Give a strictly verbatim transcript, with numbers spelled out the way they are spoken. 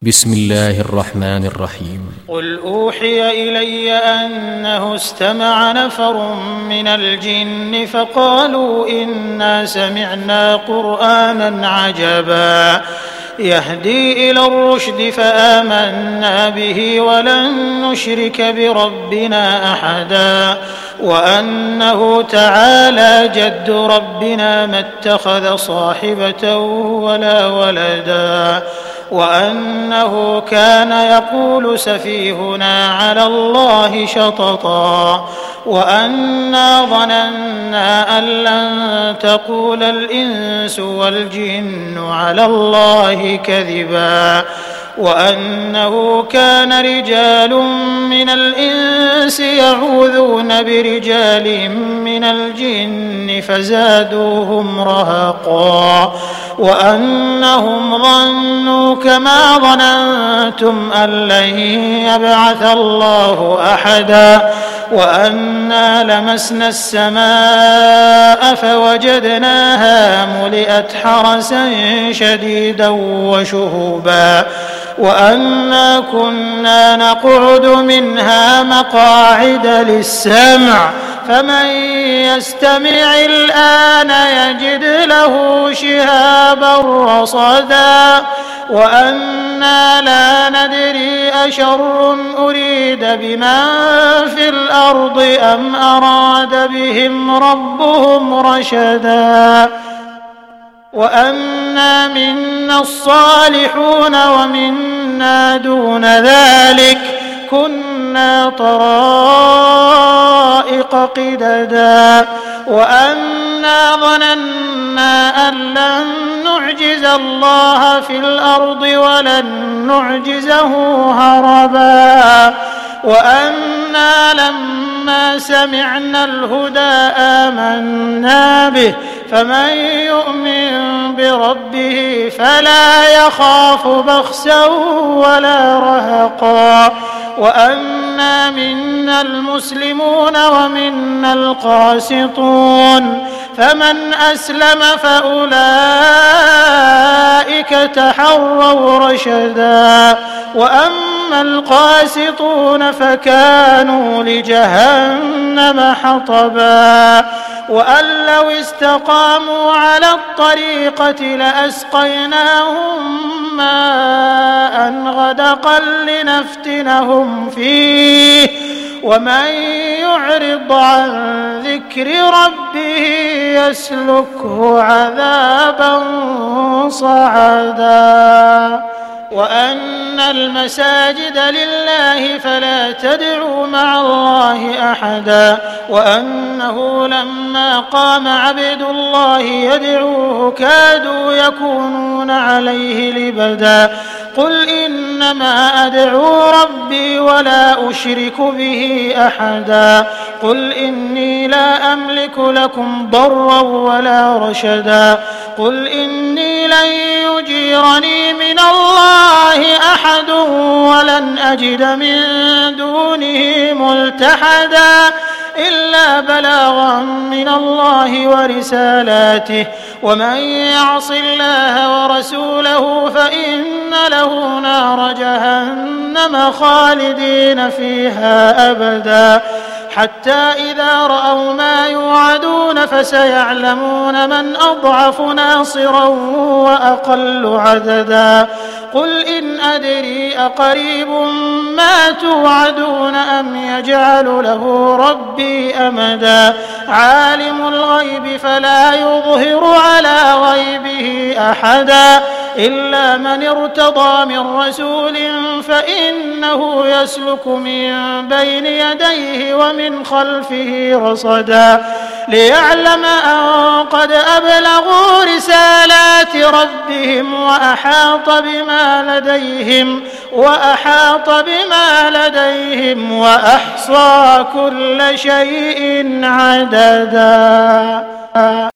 بسم الله الرحمن الرحيم قل أوحي إلي أنه استمع نفر من الجن فقالوا إنا سمعنا قرآنا عجبا يهدي إلى الرشد فآمنا به ولن نشرك بربنا أحدا وأنه تعالى جد ربنا ما اتخذ صاحبة ولا ولدا وأنه كان يقول سفيهنا على الله شططا وأنا ظننا أن لن تقول الإنس والجن على الله كذبا وأنه كان رجال من الإنس يعوذون برجال من الجن فزادوهم رهقا وأنهم ظنوا كما ظننتم أن لن يبعث الله أحدا وأنا لمسنا السماء فوجدناها ملئت حرسا شديدا وشهبا وأنا كنا نقعد منها مقاعد للسمع فمن يستمع الآن يجد له شهابا رصدا وأنا لا ندري أشر أريد بمن في الأرض أم أراد بهم ربهم رشدا وأنا منا الصالحون ومنا دون ذلك كنا طرائق قددا وأنا ظننا أن لن نعجز الله في الأرض ولن نعجزه هربا وأنا لما سمعنا الهدى آمنا به فمن يؤمن بربه فلا يخاف بخسا ولا رهقا وأنا منا المسلمون ومنا القاسطون فمن أسلم فأولئك تحروا رشدا وأما القاسطون فكانوا لجهنم حطبا وأن لو استقاموا على الطريقة لأسقيناهم ماء غدقا لنفتنهم فيه ومن يعرض عن ذكر ربه يسلكه عذابا صعدا وأن المساجد لله فلا تدعوا مع الله أحدا وأنه لما قام عبد الله يدعوه كادوا يكونون عليه لبدا قل إنما أدعو ربي ولا أشرك به أحدا قل إني لا أملك لكم ضرا ولا رشدا قل إني لن يجيرني من الله أحد ولن أجد من دونه ملتحدا إلا بلاغا من الله ورسالاته ومن يعص الله ورسوله فإن له نار جهنم خالدين فيها أبدا حتى إذا رأوا ما يوعدون فسيعلمون من أضعف ناصرا وأقل عددا قل إن أدري أقريب ما توعدون أم يجعل له ربي أمدا عالم الغيب فلا يظهر على غيبه أحدا إلا من ارتضى من رسول فإنه يسلك من بين يديه ومن خلفه رصدا ليعلم أن قد أبلغوا رسالات ربهم وأحاط بما لديهم وأحاط بما لديهم وأحصى كل شيء عددا.